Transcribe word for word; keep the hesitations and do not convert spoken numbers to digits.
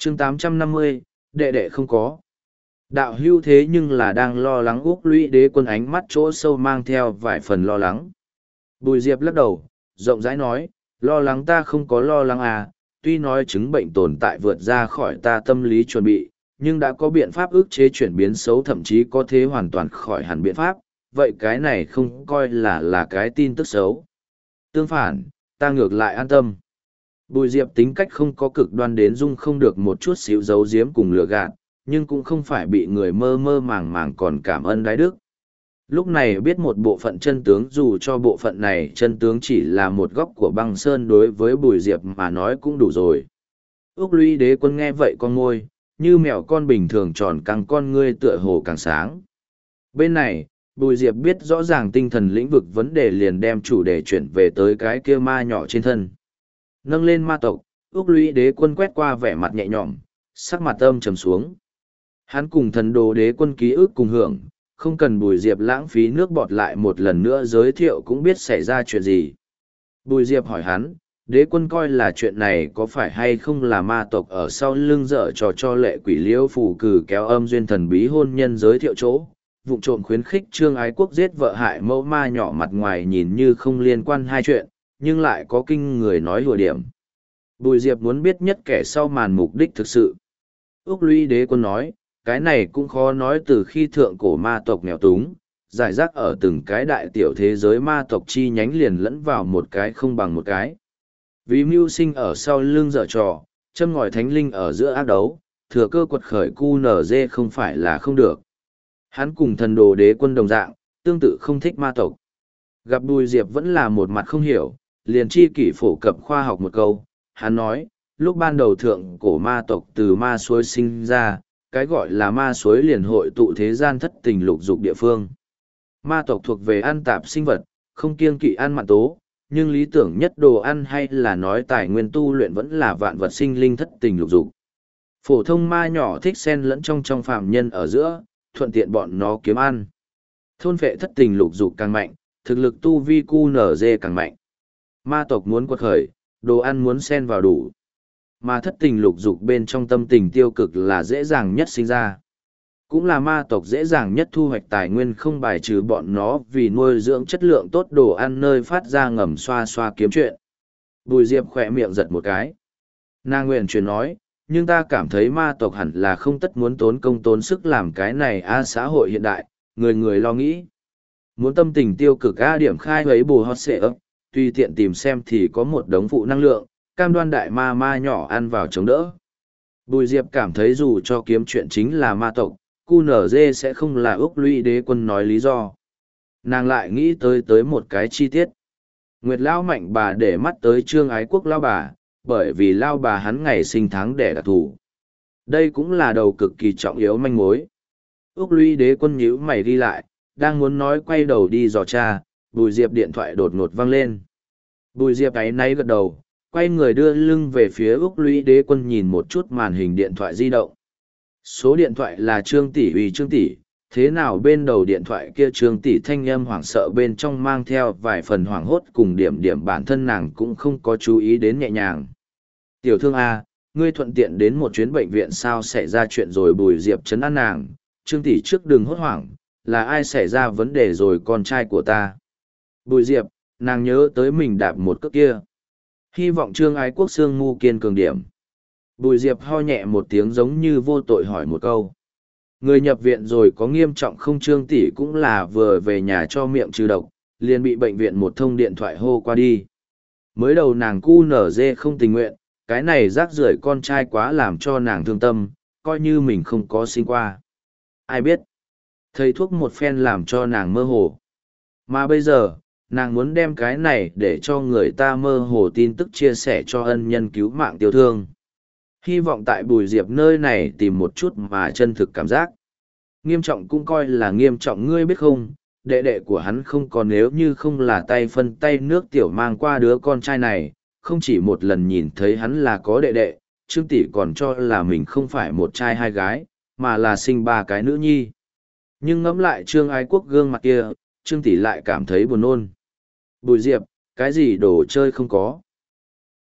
chương tám trăm năm mươi, đệ đệ không có. Đạo hưu thế nhưng là đang lo lắng Úc Lũy Đế Quân, ánh mắt chỗ sâu mang theo vài phần lo lắng. Bùi Diệp lắc đầu, rộng rãi nói, lo lắng ta không có lo lắng à, tuy nói chứng bệnh tồn tại vượt ra khỏi ta tâm lý chuẩn bị, nhưng đã có biện pháp ức chế chuyển biến xấu, thậm chí có thế hoàn toàn khỏi hẳn biện pháp, vậy cái này không coi là là cái tin tức xấu. Tương phản, ta ngược lại an tâm. Bùi Diệp tính cách không có cực đoan đến dung không được một chút xíu giấu giếm cùng lừa gạt, nhưng cũng không phải bị người mơ mơ màng màng còn cảm ơn đái đức. Lúc này biết một bộ phận chân tướng, dù cho bộ phận này chân tướng chỉ là một góc của băng sơn, đối với Bùi Diệp mà nói cũng đủ rồi. Úc Lũy Đế Quân nghe vậy con môi, như mèo con bình thường tròn căng con ngươi tựa hồ càng sáng. Bên này, Bùi Diệp biết rõ ràng tinh thần lĩnh vực vấn đề, liền đem chủ đề chuyển về tới cái kia ma nhỏ trên thân. Nâng lên ma tộc, Úc Lũy Đế Quân quét qua vẻ mặt nhẹ nhõm, sắc mặt âm trầm xuống. Hắn cùng Thần Đồ Đế Quân ký ức cùng hưởng, không cần Bùi Diệp lãng phí nước bọt lại một lần nữa giới thiệu cũng biết xảy ra chuyện gì. Bùi Diệp hỏi hắn, Đế Quân coi là chuyện này có phải hay không là ma tộc ở sau lưng dở trò cho Lệ Quỷ Liễu Phù cử kéo âm duyên thần bí hôn nhân giới thiệu chỗ, vụng trộm khuyến khích Trương Ái Quốc giết vợ hại mẫu ma nhỏ, mặt ngoài nhìn như không liên quan hai chuyện, nhưng lại có kinh người nói hùa điểm. Bùi Diệp muốn biết nhất kẻ sau màn mục đích thực sự. Úc Lũy Đế Quân nói, cái này cũng khó nói, từ khi thượng cổ ma tộc nghèo túng, giải rác ở từng cái đại tiểu thế giới ma tộc chi nhánh liền lẫn vào một cái không bằng một cái. Vì mưu sinh ở sau lưng dở trò, châm ngòi thánh linh ở giữa ác đấu, thừa cơ quật khởi cu nở dê không phải là không được. Hắn cùng Thần Đồ Đế Quân đồng dạng, tương tự không thích ma tộc. Gặp Bùi Diệp vẫn là một mặt không hiểu, liền chi kỷ phổ cập khoa học một câu. Hắn nói, lúc ban đầu thượng cổ ma tộc từ ma suối sinh ra, cái gọi là ma suối liền hội tụ thế gian thất tình lục dục địa phương. Ma tộc thuộc về ăn tạp sinh vật, không kiêng kỵ ăn mặn tố, nhưng lý tưởng nhất đồ ăn hay là nói tài nguyên tu luyện vẫn là vạn vật sinh linh thất tình lục dục. Phổ thông ma nhỏ thích xen lẫn trong trong phàm nhân ở giữa, thuận tiện bọn nó kiếm ăn. Thôn phệ thất tình lục dục càng mạnh, thực lực tu vi cu nở dê càng mạnh. Ma tộc muốn quật khởi, đồ ăn muốn xen vào đủ. Mà thất tình lục dục bên trong tâm tình tiêu cực là dễ dàng nhất sinh ra. Cũng là ma tộc dễ dàng nhất thu hoạch tài nguyên, không bài trừ bọn nó vì nuôi dưỡng chất lượng tốt đồ ăn nơi phát ra ngầm xoa xoa kiếm chuyện. Bùi Diệp khỏe miệng giật một cái. Nàng nguyện chuyển nói, nhưng ta cảm thấy ma tộc hẳn là không tất muốn tốn công tốn sức làm cái này a xã hội hiện đại, người người lo nghĩ. Muốn tâm tình tiêu cực a điểm khai ấy bù hot xệ ấp, tùy tiện tìm xem thì có một đống phụ năng lượng, cam đoan đại ma ma nhỏ ăn vào chống đỡ. Bùi Diệp cảm thấy dù cho kiếm chuyện chính là ma tộc, cu nở dê sẽ không là Úc Lũy Đế Quân nói lý do. Nàng lại nghĩ tới tới một cái chi tiết. Nguyệt Lão Mạnh bà để mắt tới Trương Ái Quốc Lao bà, bởi vì Lao bà hắn ngày sinh tháng đẻ đặc thù. Đây cũng là đầu cực kỳ trọng yếu manh mối. Úc Lũy Đế Quân nhíu mày đi lại, đang muốn nói quay đầu đi dò tra, Bùi Diệp điện thoại đột ngột vang lên. Bùi Diệp ấy náy gật đầu, quay người đưa lưng về phía Úc Lũy Đế Quân, nhìn một chút màn hình điện thoại di động. Số điện thoại là Trương tỷ ủy Trương tỷ, thế nào bên đầu điện thoại kia Trương tỷ thanh âm hoảng sợ bên trong mang theo vài phần hoảng hốt cùng điểm điểm bản thân nàng cũng không có chú ý đến nhẹ nhàng. Tiểu thương A, ngươi thuận tiện đến một chuyến bệnh viện sao, xảy ra chuyện rồi? Bùi Diệp trấn an nàng, Trương tỷ trước đừng hốt hoảng, là ai xảy ra vấn đề rồi? Con trai của ta. Bùi Diệp, nàng nhớ tới mình đạp một cước kia. Hy vọng Trương Ái Quốc xương ngu kiên cường điểm. Bùi Diệp ho nhẹ một tiếng giống như vô tội hỏi một câu. Người nhập viện rồi có nghiêm trọng không? Trương tỷ cũng là vừa về nhà cho miệng trừ độc, liền bị bệnh viện một thông điện thoại hô qua đi. Mới đầu nàng cu nở dê không tình nguyện, cái này rác rưởi con trai quá làm cho nàng thương tâm, coi như mình không có sinh qua. Ai biết, thầy thuốc một phen làm cho nàng mơ hồ. Mà bây giờ, nàng muốn đem cái này để cho người ta mơ hồ tin tức chia sẻ cho ân nhân cứu mạng tiêu thương. Hy vọng tại Bùi Diệp nơi này tìm một chút mà chân thực cảm giác. Nghiêm trọng cũng coi là nghiêm trọng, ngươi biết không, đệ đệ của hắn không còn, nếu như không là tay phân tay nước tiểu mang qua đứa con trai này, không chỉ một lần nhìn thấy hắn là có đệ đệ, Trương tỷ còn cho là mình không phải một trai hai gái, mà là sinh ba cái nữ nhi. Nhưng ngẫm lại Trương Ái Quốc gương mặt kia, Trương tỷ lại cảm thấy buồn nôn. Bùi Diệp, cái gì đồ chơi không có.